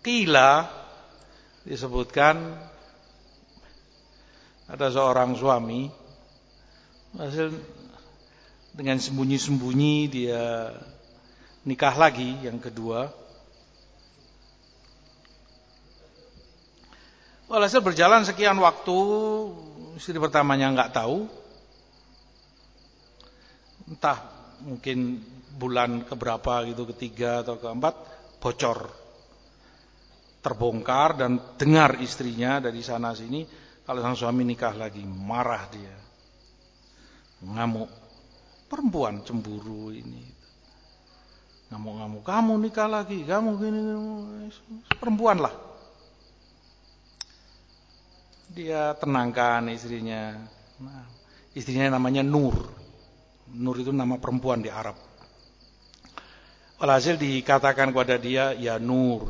Qila disebutkan ada seorang suami hasil dengan sembunyi-sembunyi dia nikah lagi yang kedua. Walhasil berjalan sekian waktu, istri pertamanya nggak tahu, entah mungkin bulan keberapa gitu, ketiga atau keempat, bocor, terbongkar dan dengar istrinya dari sana sini kalau sang suami nikah lagi, marah dia, ngamuk, perempuan cemburu ini, ngamuk-ngamuk, kamu nikah lagi, kamu gini, perempuan lah. Dia tenangkan istrinya. Nah, istrinya namanya Nur. Nur itu nama perempuan di Arab. Walhasil dikatakan kepada dia, ya Nur,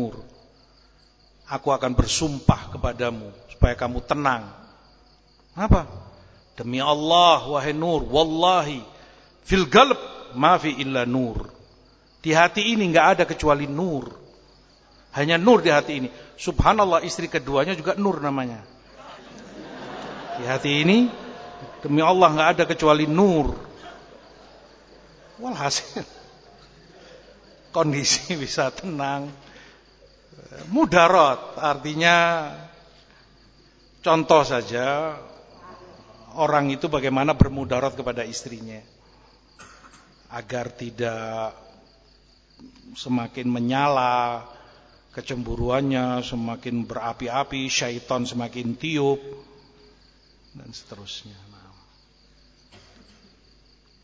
aku akan bersumpah kepadamu supaya kamu tenang. Apa? Demi Allah, wahai Nur, wallahi fil qalb ma fi illa nur. Di hati ini enggak ada kecuali nur. Hanya nur di hati ini. Subhanallah, istri keduanya juga Nur namanya. Di hati ini demi Allah enggak ada kecuali nur. Walhasil kondisi bisa tenang. Mudarat artinya contoh saja orang itu bagaimana bermudarat kepada istrinya agar tidak semakin menyala kecemburuannya, semakin berapi-api, syaitan semakin tiup dan seterusnya.